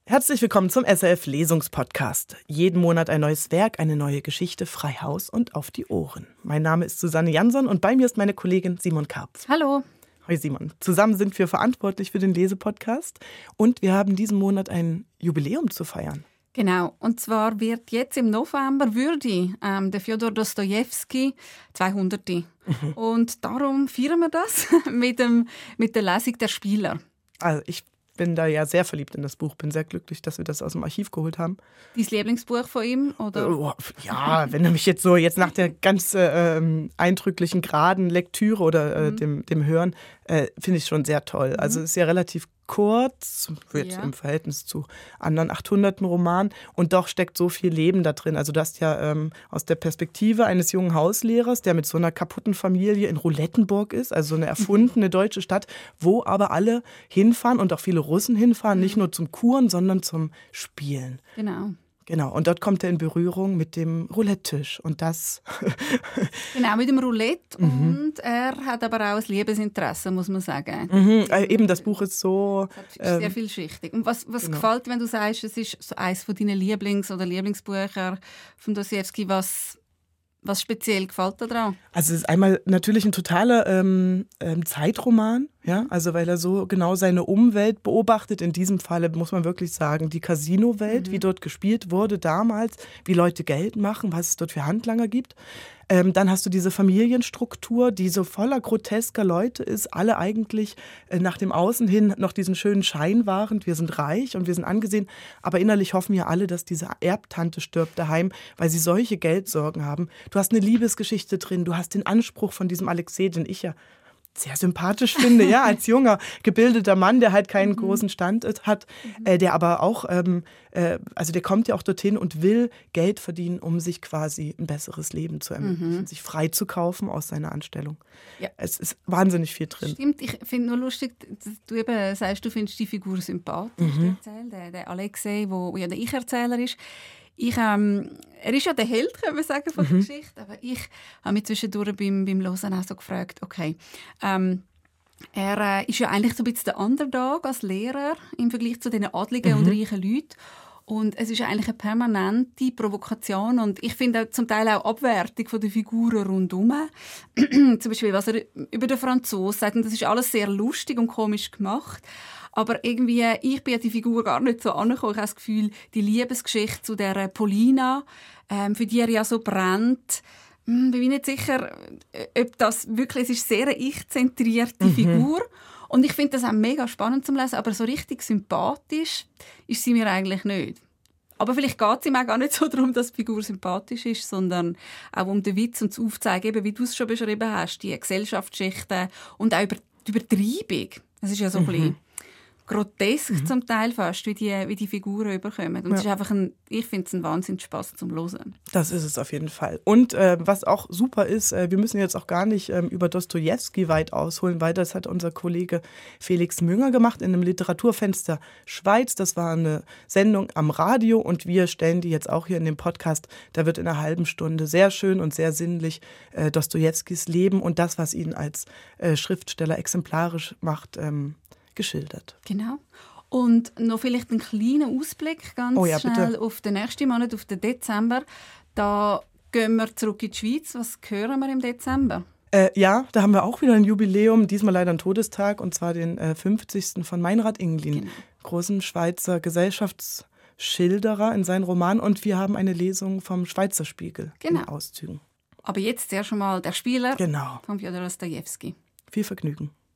Herzlich willkommen zum SRF-Lesungspodcast. Jeden Monat ein neues Werk, eine neue Geschichte, frei Haus und auf die Ohren. Mein Name ist Susanne Jansson und bei mir ist meine Kollegin Simon Karpf. Hallo. Hoi Simon. Zusammen sind wir verantwortlich für den Lesepodcast und wir haben diesen Monat ein Jubiläum zu feiern. Genau, und zwar wird jetzt im November der Fjodor Dostojewski 200. Und darum feiern wir das mit der Lesung der Spieler. Also ich bin da ja sehr verliebt in das Buch, bin sehr glücklich, dass wir das aus dem Archiv geholt haben. Dein Lieblingsbuch von ihm? Oder? Ja, wenn du mich jetzt nach der ganz eindrücklichen, geraden Lektüre oder dem Hören, finde ich schon sehr toll. Also es ist ja relativ kurz, jetzt im Verhältnis zu anderen 800. Romanen, und doch steckt so viel Leben da drin. Also du hast ja aus der Perspektive eines jungen Hauslehrers, der mit so einer kaputten Familie in Roulettenburg ist, also so eine erfundene deutsche Stadt, wo aber alle hinfahren und auch viele Russen hinfahren, nicht nur zum Kuren, sondern zum Spielen. Genau, und dort kommt er in Berührung mit dem Roulette-Tisch und das... Genau, mit dem Roulette, und er hat aber auch ein Liebesinteresse, muss man sagen. Eben, das Buch ist so... Es ist sehr vielschichtig. Und was gefällt, wenn du sagst, es ist so eines von deinen Lieblingsbücher von Dostojewski, was speziell gefällt dir daran? Also es ist einmal natürlich ein totaler Zeitroman, ja, also weil er so genau seine Umwelt beobachtet. In diesem Falle muss man wirklich sagen, die Casino-Welt, wie dort gespielt wurde damals, wie Leute Geld machen, was es dort für Handlanger gibt. Dann hast du diese Familienstruktur, die so voller grotesker Leute ist, alle eigentlich nach dem Außen hin noch diesen schönen Schein wahrend, wir sind reich und wir sind angesehen, aber innerlich hoffen ja alle, dass diese Erbtante stirbt daheim, weil sie solche Geldsorgen haben. Du hast eine Liebesgeschichte drin, du hast den Anspruch von diesem Alexei, den ich ja sehr sympathisch finde, ja, als junger, gebildeter Mann, der halt keinen großen Stand hat, der aber auch, also der kommt ja auch dorthin und will Geld verdienen, um sich quasi ein besseres Leben zu ermöglichen, sich frei zu kaufen aus seiner Anstellung. Ja. Es ist wahnsinnig viel drin. Stimmt, ich finde nur lustig, dass du eben sagst, du findest die Figur sympathisch, der Alexei, wo ja der Ich-Erzähler ist. Er ist ja der Held, können wir sagen, von der Geschichte. Aber ich habe mich zwischendurch beim Hören auch so gefragt, okay, er ist ja eigentlich so ein bisschen der Underdog als Lehrer im Vergleich zu den adligen und reichen Leuten. Und es ist eigentlich eine permanente Provokation und ich finde zum Teil auch Abwertung von den Figuren rundherum. Zum Beispiel, was er über den Franzosen sagt. Und das ist alles sehr lustig und komisch gemacht. Aber irgendwie, ich bin an die Figur gar nicht so angekommen. Ich habe das Gefühl, die Liebesgeschichte zu der Polina, für die er ja so brennt, bin ich nicht sicher, ob das wirklich, es ist sehr eine ich-zentrierte Figur. Und ich finde das auch mega spannend zum Lesen, aber so richtig sympathisch ist sie mir eigentlich nicht. Aber vielleicht geht es ihm auch gar nicht so darum, dass die Figur sympathisch ist, sondern auch um den Witz und das Aufzeigen, eben, wie du es schon beschrieben hast, die Gesellschaftsschichten und auch über die Übertreibung. Das ist ja so ein bisschen grotesk zum Teil fast, wie die Figuren überkommen. Und es ist einfach ich finde es ein Wahnsinnsspass zum Hören. Das ist es auf jeden Fall. Und was auch super ist, wir müssen jetzt auch gar nicht über Dostojewski weit ausholen, weil das hat unser Kollege Felix Münger gemacht in einem Literaturfenster Schweiz. Das war eine Sendung am Radio und wir stellen die jetzt auch hier in dem Podcast. Da wird in einer halben Stunde sehr schön und sehr sinnlich Dostojewskis Leben und das, was ihn als Schriftsteller exemplarisch macht, geschildert. Genau. Und noch vielleicht einen kleinen Ausblick ganz schnell auf den nächsten Monat, auf den Dezember. Da gehen wir zurück in die Schweiz. Was hören wir im Dezember? Ja, da haben wir auch wieder ein Jubiläum, diesmal leider einen Todestag, und zwar den 50. von Meinrad Inglin, großen Schweizer Gesellschaftsschilderer in seinen Romanen. Und wir haben eine Lesung vom Schweizer Spiegel in Auszügen. Aber jetzt zuerst schon mal der Spieler von Fjodor Dostojewski. Viel Vergnügen.